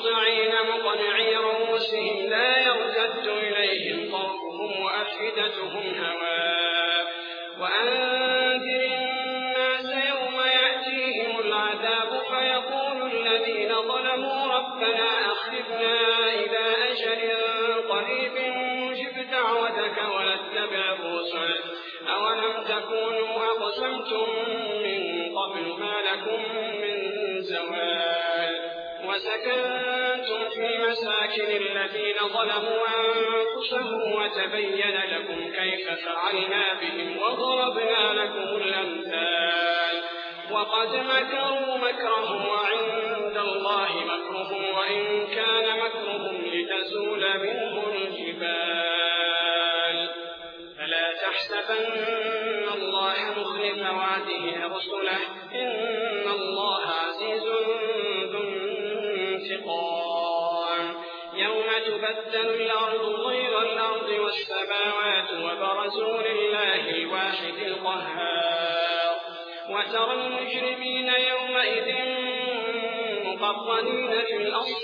مهطعين مقنعي رؤوسهم لا يرتد إليهم طرفهم وأفئدتهم هواء وأنذر الناس يوم يأتيهم العذاب فيقول الذين ظلموا ربنا أخرجنا إلى أجل قريب نجب دعوتك ونتبع الرسل أولم تكونوا أقسمتم من قبل ما لكم من زوال وسكنتم في مساكن الذين ظلموا أنفسهم وتبين لكم كيف فعلنا بهم وضربنا لكم الأمثال وقد مكروا مكرهم وعند الله مكرهم وإن كان مكرهم لتزول منه الجبال فلا تحسبن الله مخلف وعده رسله إن الله عزيز ذو انتقام يوم تبدل الأرض غير الأرض والسماوات وبرزوا لله الواحد القهار وترى المجرمين يومئذ مقرنين في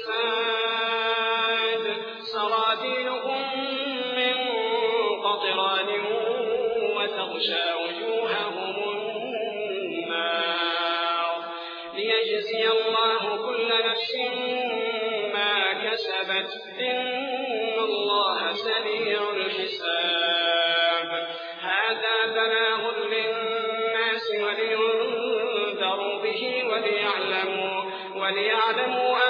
الأصفاد سرابيلهم من قطران وتغشى وجوههم النار ليجزي الله كل نفس ما كسبت إن الله سريع الحساب هذا بلاغ للناس ولينذروا به وليعلموا